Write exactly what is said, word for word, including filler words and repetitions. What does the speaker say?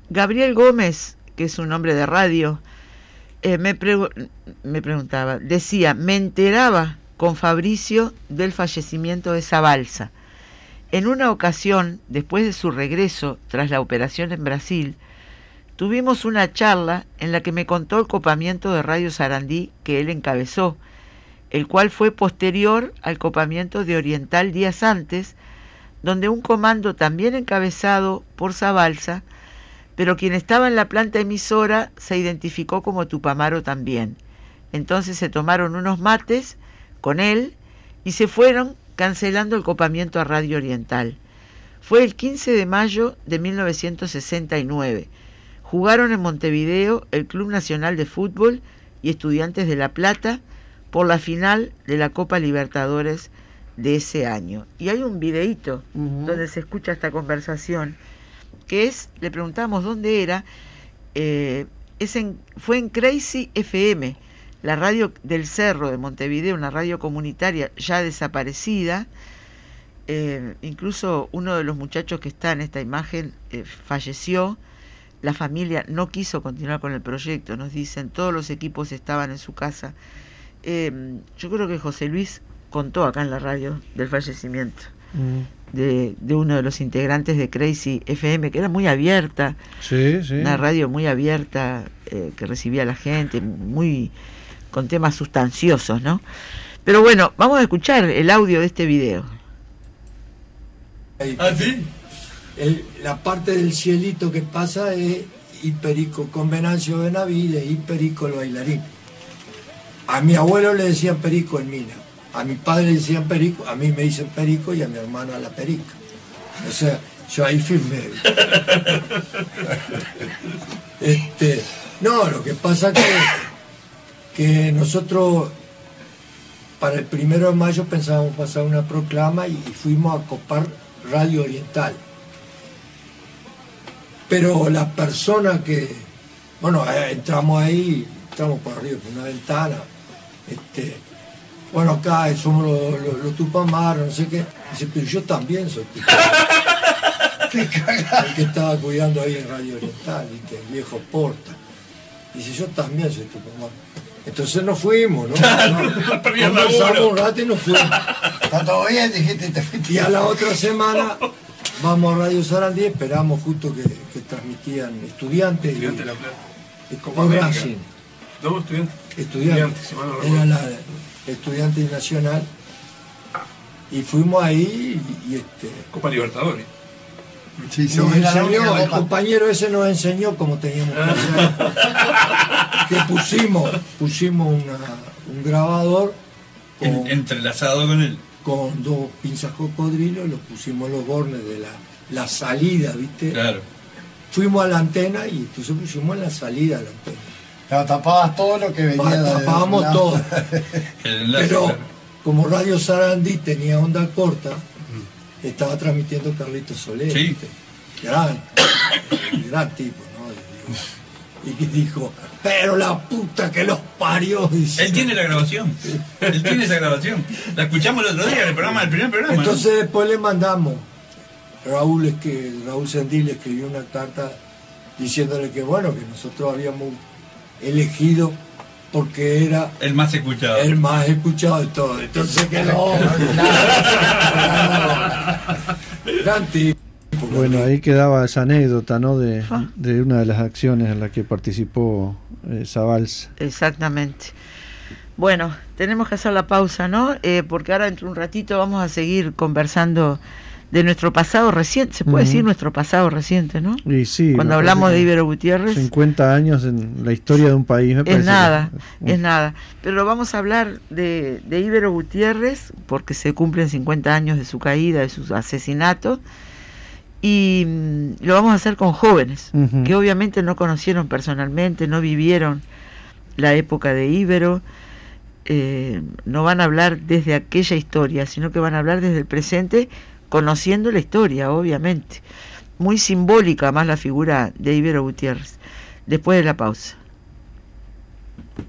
Gabriel Gómez, que es un hombre de radio, eh, me, pre- me preguntaba, decía, me enteraba con Fabricio del fallecimiento de Zabalza. En una ocasión, después de su regreso tras la operación en Brasil, tuvimos una charla en la que me contó el copamiento de Radio Sarandí que él encabezó, el cual fue posterior al copamiento de Oriental días antes, donde un comando también encabezado por Zabalza, pero quien estaba en la planta emisora se identificó como Tupamaro también. Entonces se tomaron unos mates con él y se fueron cancelando el copamiento a Radio Oriental. Fue el quince de mayo de mil novecientos sesenta y nueve. Jugaron en Montevideo el Club Nacional de Fútbol y Estudiantes de La Plata por la final de la Copa Libertadores de ese año. Y hay un videíto uh-huh. donde se escucha esta conversación, que es, le preguntamos dónde era, eh, es en, fue en Crazy F M, la radio del Cerro de Montevideo, una radio comunitaria ya desaparecida. Eh, incluso uno de los muchachos que está en esta imagen eh, falleció. La familia no quiso continuar con el proyecto, nos dicen, todos los equipos estaban en su casa. Eh, yo creo que José Luis contó acá en la radio del fallecimiento mm. de, de uno de los integrantes de Crazy F M, que era muy abierta, sí, sí. una radio muy abierta, eh, que recibía a la gente, muy con temas sustanciosos, ¿no? Pero bueno, vamos a escuchar el audio de este video. ¿Ah, sí? El, la parte del cielito que pasa es Hiperico con Venancio Benavides y Perico el bailarín. A mi abuelo le decían Perico en Mina, a mi padre le decían Perico, a mí me dicen Perico y a mi hermana la Perica. O sea, yo ahí firmé. este, no, lo que pasa que, que nosotros para el primero de mayo pensábamos pasar una proclama y, y fuimos a copar Radio Oriental. Pero las personas que, bueno, entramos ahí, entramos por arriba, por una ventana, este, bueno, acá somos los, los, los Tupamaros, no sé qué. Dice, pero yo también soy Tupamaro. El que estaba cuidando ahí en Radio Oriental, ¿viste? El viejo Porta. Dice, yo también soy Tupamaro. Entonces nos fuimos, ¿no? no conversamos un rato y nos fuimos. ¿Está todo bien? Dijiste, te fuiste. Y a la otra semana vamos a Radio Sarandí, esperamos justo que, que transmitían estudiantes. Estudiantes de La Plata. Y como Racing. No, estudiantes. Estudiantes. estudiantes Era la estudiante nacional. Y fuimos ahí y, y este. Copa Libertadores. Sí, nos enseñó, el compañero ese nos enseñó cómo teníamos que hacer. Que pusimos, pusimos una, un grabador con, en, entrelazado con él. Con dos pinzas cocodrilo, los pusimos los bornes de la, la salida, ¿viste? Claro. Fuimos a la antena y entonces pusimos en la salida a la antena. Pero tapabas todo lo que venía de tapábamos de todo. Enlace, pero claro. Como Radio Sarandí tenía onda corta, mm. estaba transmitiendo Carlitos Soler. Sí. ¿viste? Gran, gran tipo, ¿no? Y que dijo, pero la puta que los parió. Dice. Él tiene la grabación. Él tiene esa grabación. La escuchamos el otro día en el programa, el primer programa. Entonces ¿no? después le mandamos. Raúl es que Raúl Sendí le escribió una carta diciéndole que bueno, que nosotros habíamos elegido porque era el más escuchado. El más escuchado de todo. Entonces que no. Gran tipo. Bueno, ahí quedaba esa anécdota, ¿no? De, de una de las acciones en la que participó eh, Zabalza. Exactamente. Bueno, tenemos que hacer la pausa, ¿no? Eh, porque ahora dentro de un ratito vamos a seguir conversando de nuestro pasado reciente. Se puede uh-huh. decir nuestro pasado reciente, ¿no? Y sí. Cuando hablamos de Íbero Gutiérrez. cincuenta años en la historia de un país, me parece. Es nada, que, uh. es nada. Pero vamos a hablar de, de Íbero Gutiérrez, porque se cumplen cincuenta años de su caída, de su asesinato. Y mmm, lo vamos a hacer con jóvenes, uh-huh. que obviamente no conocieron personalmente, no vivieron la época de Íbero, eh, no van a hablar desde aquella historia, sino que van a hablar desde el presente, conociendo la historia, obviamente. Muy simbólica más la figura de Íbero Gutiérrez. Después de la pausa.